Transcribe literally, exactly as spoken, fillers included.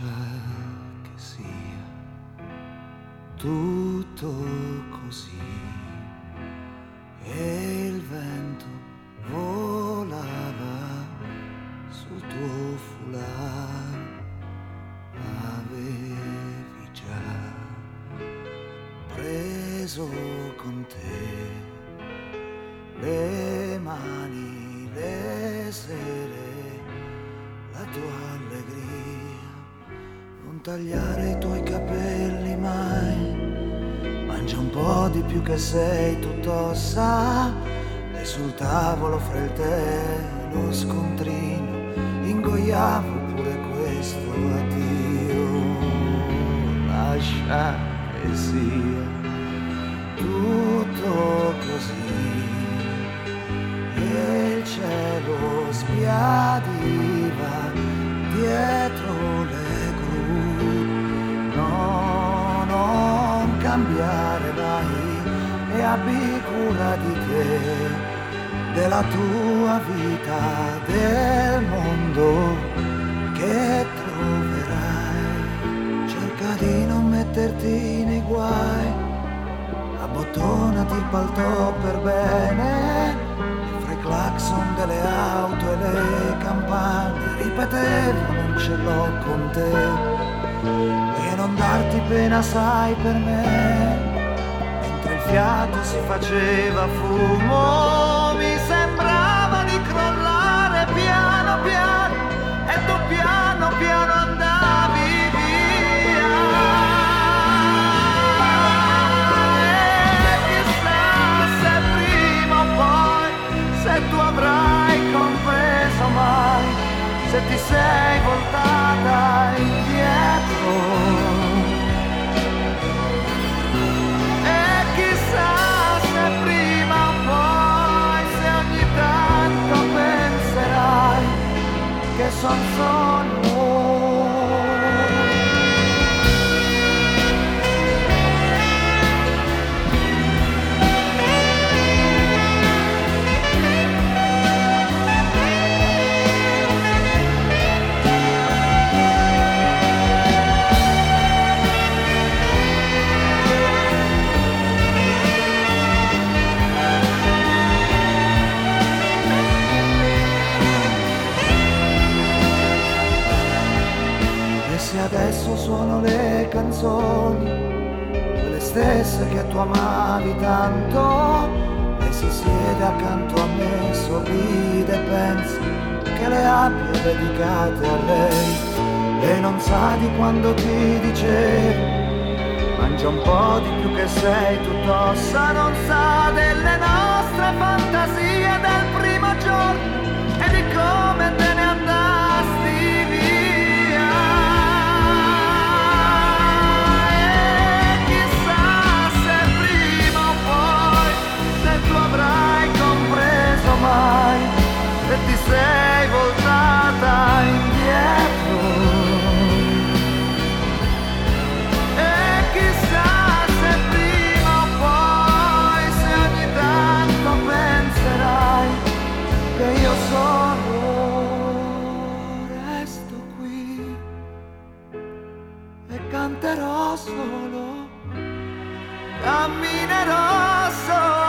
lascia che sia tutto così. E il vento volava sul tuo foulard, avevi già preso con te le mani, le sere, la tua allegria. Non tagliare i tuoi capelli mai, mangia un po' di più che sei tutto ossa. E sul tavolo fra il tè e lo scontrino ingoiavo pure questo addio. Lascia che sia tutto così. E il cielo sbiadiva dietro le gru. No, non cambiare mai e abbi cura di te, della tua vita, del mondo che troverai. Cerca di non metterti nei guai, abbottonati il paltò per bene. E fra i clacson delle auto e le campane ripetevo non ce l'ho con te. E non darti pena sai per me, mentre il fiato si faceva fumo, mi sembrava di crollare piano piano e tu piano piano andavi via. E chissà se prima o poi, se tu avrai compreso mai, se ti sei voltata indietro. Che son solo adesso suono le canzoni, quelle stesse che tu amavi tanto. E si siede accanto a me, sorride e pensa che le abbia dedicate a lei. E non sa di quando ti dicevo mangia un po' di più che sei tutto ossa. Non sa delle nostre fantasie del primo giorno e di come te ne andasti via. Mai, se ti sei voltata indietro. E chissà se prima o poi, se ogni tanto penserai che io solo resto qui e canterò solo, camminerò solo.